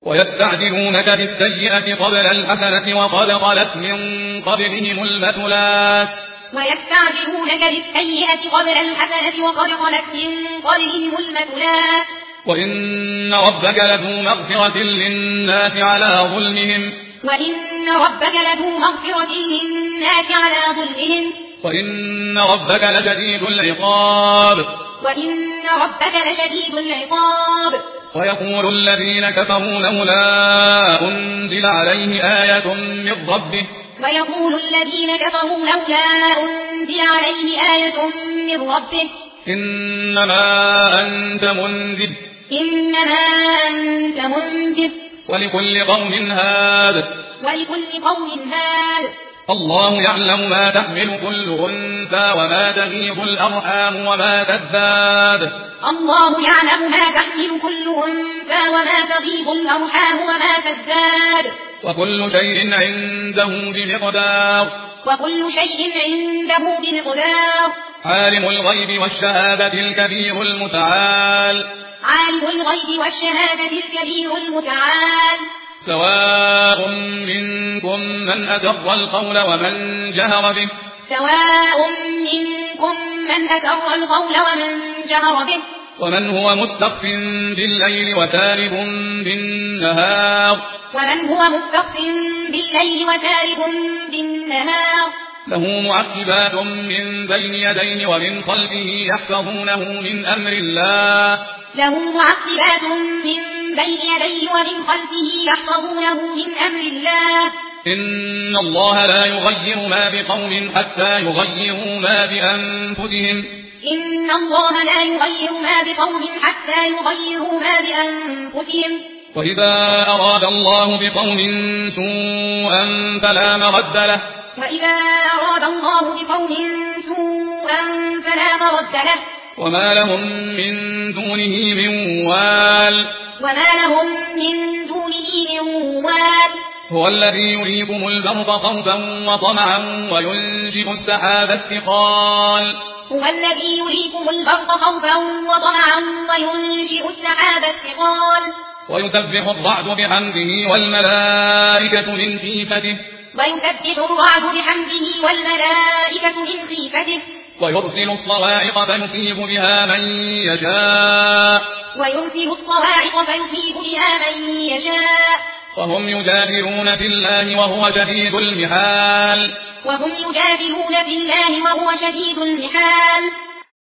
ويستعجلونك بالسيئة قبل الحسنة وقد خلت من قبلهم المثلات وإن ربك لذو مغفرة للناس على ظلمهم وإن ربك لشديد العقاب ويقول الذين كفروا لولا أنزل عليه آية من ربه إنما أنت منذر ولكل قوم هاد الله يعلم ما تحمل كل أنثى وما تغيض الأرحام وما تزداد وكل شيء عنده بمقدار عالم الغيب والشهادة الكبير المتعال سواء منكم من أسر القول ومن جهر به ومن هو مستخف بالليل وسارب بالنهار له معقبات من بين يديه ومن خلفه يحفظونه من أمر الله إن الله لا يغير ما بقوم حتى يغيروا ما بأنفسهم وإذا أراد الله بقوم سوءا فلا مرد له وما لهم من دونه من وال هو الذي يريكم البرق خوفا وطمعا وينشئ السحاب الثقال ويسبح الرعد بحمده والملائكة من خيفته ويرسل الصواعق فيصيب بها من يشاء وهم يجادلون في الله وهو شديد المحال